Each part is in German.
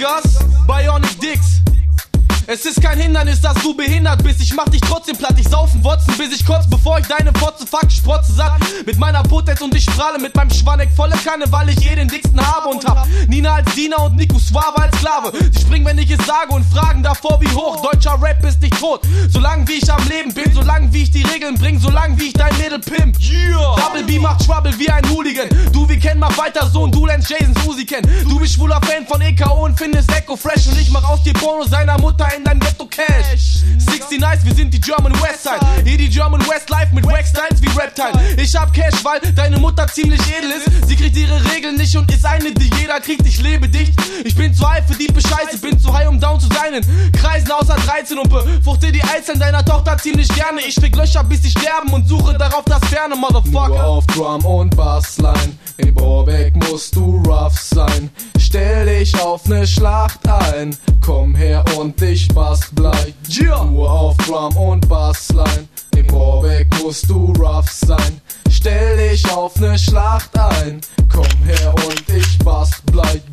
Niggas, Bionic Dicks. Es ist kein Hindernis, dass du behindert bist. Ich mach dich trotzdem platt, ich saufen Wotzen, bis ich kotz, bevor ich deine Fotze fuck, sprotze satt. Mit meiner Potenz und ich strahle mit meinem Schwanneck volle Kanne, weil ich den dicksten habe und hab Nina als Diener und Nico Suave als Sklave. Sie springen, wenn ich es sage und fragen davor wie hoch. Deutscher Rap ist nicht tot, solange wie ich am Leben bin, solange wie ich die Regeln bring, solange wie ich dein Mädel pimp. Double B macht Trouble wie ein Hooligan. Du wie Ken, mach weiter so und du lernst Jason Susi kennen. Du bist schwuler Fan von EKO und findest Echo fresh und ich mach aus dir Porno seiner Mutter in dein Ghetto Cash. 60 Nice, wir sind die German Westside. Hier die German Westlife mit Wack-Styles wie Reptile. Ich hab Cash, weil deine Mutter ziemlich edel ist. Sie kriegt ihre Regeln nicht und ist eine, die jeder kriegt. Ich lebe dicht. Ich bin zu high für die Bescheiße, bin zu high, um down zu sein. In Kreisen außer 13 und befruchte die Eizeln deiner Tochter ziemlich gerne. Ich fick Löcher, bis sie sterben und suche darauf das Ferne, Motherfucker. Nur auf Drum und Bassline. In Borbeck musst du rough sein. Stell dich auf ne Schlacht ein. Komm her und ich bast bleib. Nur auf Drum und Bassline. In Borbeck musst du rough sein. Stell dich auf ne Schlacht ein. Komm her und ich bast bleib.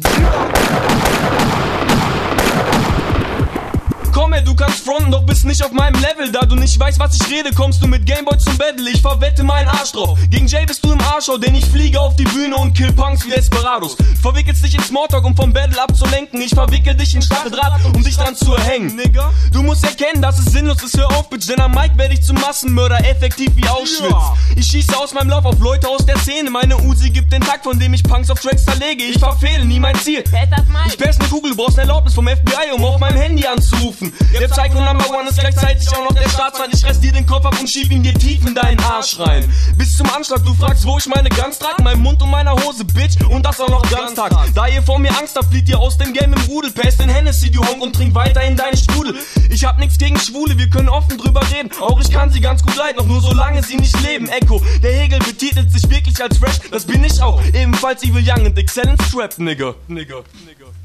Komm her, du kannst fronten, doch bist nicht auf meinem Level. Da du nicht weißt, was ich rede, kommst du mit Gameboy zum Battle. Ich verwette meinen Arsch drauf. Gegen Jay bist du im Arschau, denn ich fliege auf die Bühne und kill Punks wie Desperados. Verwickelst dich in Smalltalk, um vom Battle abzulenken. Ich verwickel dich in Stacheldraht, um dich dran zu erhängen. Nigga, du musst erkennen, dass es sinnlos ist, hör auf, Bitch. Denn am Mic werde ich zum Massenmörder, effektiv wie Auschwitz. Ich schieße aus meinem Lauf auf Leute aus der Szene. Meine Uzi gibt den Takt, von dem ich Punks auf Tracks zerlege. Ich verfehle nie mein Ziel. Ich pass ne Kugel, brauchst ne Erlaubnis vom FBI, um auf meinem Handy anzurufen. Der Psycho Number One ist gleichzeitig auch noch der Staatsfeind. Ich reiß dir den Kopf ab und schieb ihn dir tief in deinen Arsch rein. Bis zum Anschlag, du fragst, wo ich meine Guns trag. Mein Mund und meiner Hose, Bitch, und das auch noch Ganztag. Da ihr vor mir Angst habt, flieht ihr aus dem Game im Rudel. Pass den Hennessy, du Honk, und trink weiter in deinen Strudel. Ich hab nix gegen Schwule, wir können offen drüber reden. Auch ich kann sie ganz gut leiden, doch nur solange sie nicht leben. Echo, der Hegel betitelt sich wirklich als fresh. Das bin ich auch, ebenfalls Evil Young und Excellence Trap, Nigga.